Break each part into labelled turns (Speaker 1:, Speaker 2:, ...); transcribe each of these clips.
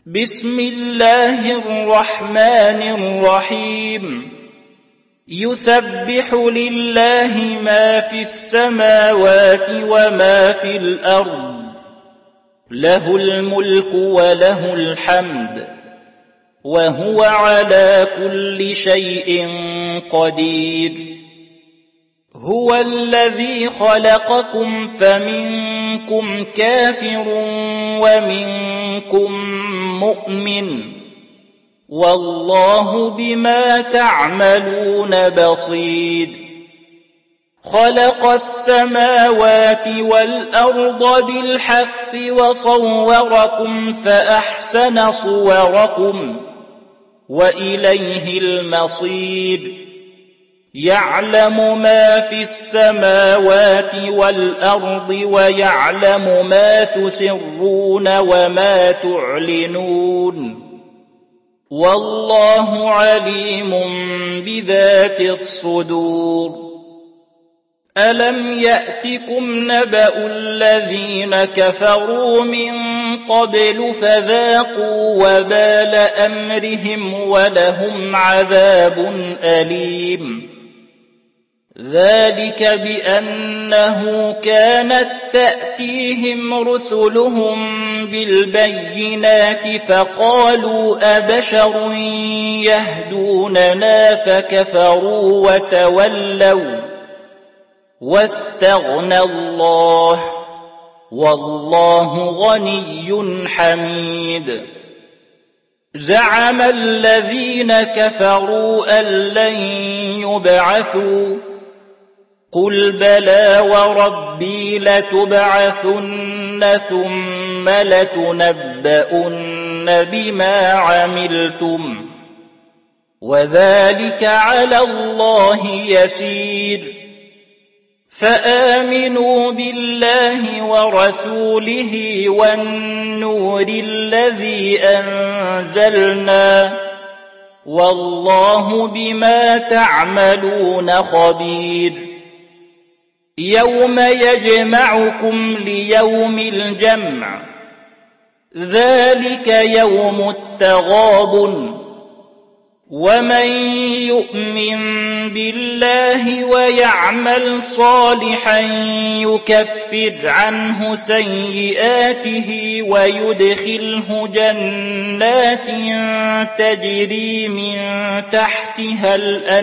Speaker 1: بسم الله الرحمن الرحيم يسبح لله ما في السماوات وما في الأرض له الملك وله الحمد وهو على كل شيء قدير هو الذي خلقكم فمنكم كافر ومنكم مؤمن والله بما تعملون بصير خلق السماوات والأرض بالحق وصوركم فأحسن صوركم وإليه المصير يعلم ما في السماوات والأرض ويعلم ما تسرون وما تعلنون والله عليم بذات الصدور ألم يأتكم نبأ الذين كفروا من قبل فذاقوا وبال أمرهم ولهم عذاب أليم ذلك بأنه كانت تأتيهم رسلهم بالبينات فقالوا أبشر يهدوننا فكفروا وتولوا واستغنى الله والله غني حميد زعم الذين كفروا أن لن يبعثوا قل بلى وربي لتبعثن ثم لتنبؤن بما عملتم وذلك على الله يسير فآمنوا بالله ورسوله والنور الذي أنزلنا والله بما تعملون خبير يوم يجمعكم ليوم الجمع ذلك يوم التغابن ومن يؤمن بالله ويعمل صالحا يكفر عنه سيئاته ويدخله جنات تجري من تحتها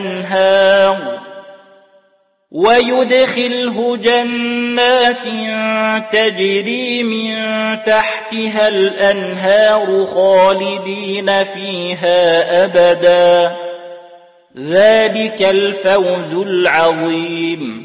Speaker 1: الأنهار خالدين فيها أبدا ذلك الفوز العظيم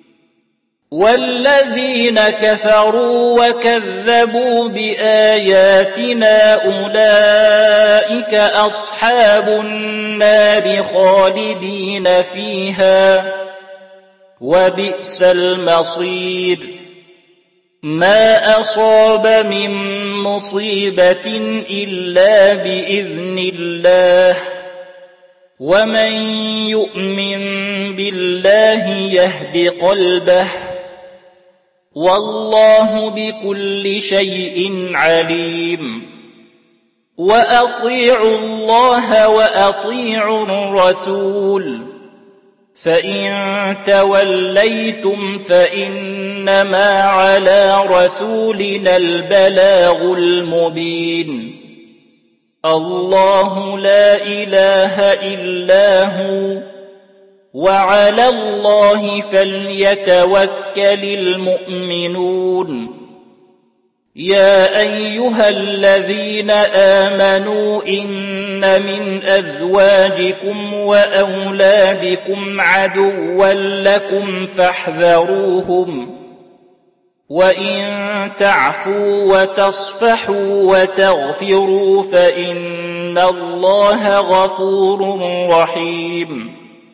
Speaker 1: والذين كفروا وكذبوا بآياتنا أولئك أصحاب النار خالدين فيها وبئس المصير ما أصاب من مصيبة إلا بإذن الله ومن يؤمن بالله يهد قلبه والله بكل شيء عليم وأطيعوا الله وأطيعوا الرسول فإن توليتم فإنما على رسولنا البلاغ المبين الله لا إله إلا هو وعلى الله فليتوكل المؤمنون يا أيها الذين آمنوا إن من أزواجكم وأولادكم عدوا لكم فاحذروهم وإن تعفوا وتصفحوا وتغفروا فإن الله غفور رحيم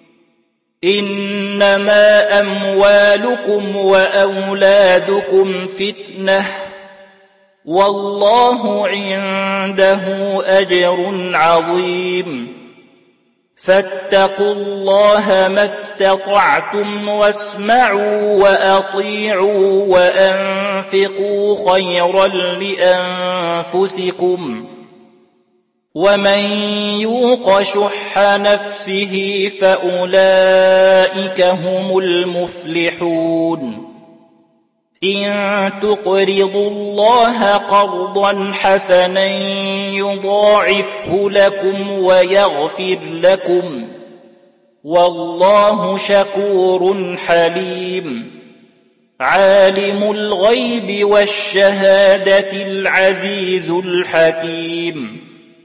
Speaker 1: إنما أموالكم وأولادكم فتنة والله عنده أجر عظيم فاتقوا الله ما استطعتم واسمعوا وأطيعوا وأنفقوا خيرا لأنفسكم ومن يوق شح نفسه فأولئك هم المفلحون إن تقرضوا الله قرضا حسنا يضاعفه لكم ويغفر لكم والله شكور حليم عالم الغيب والشهادة العزيز الحكيم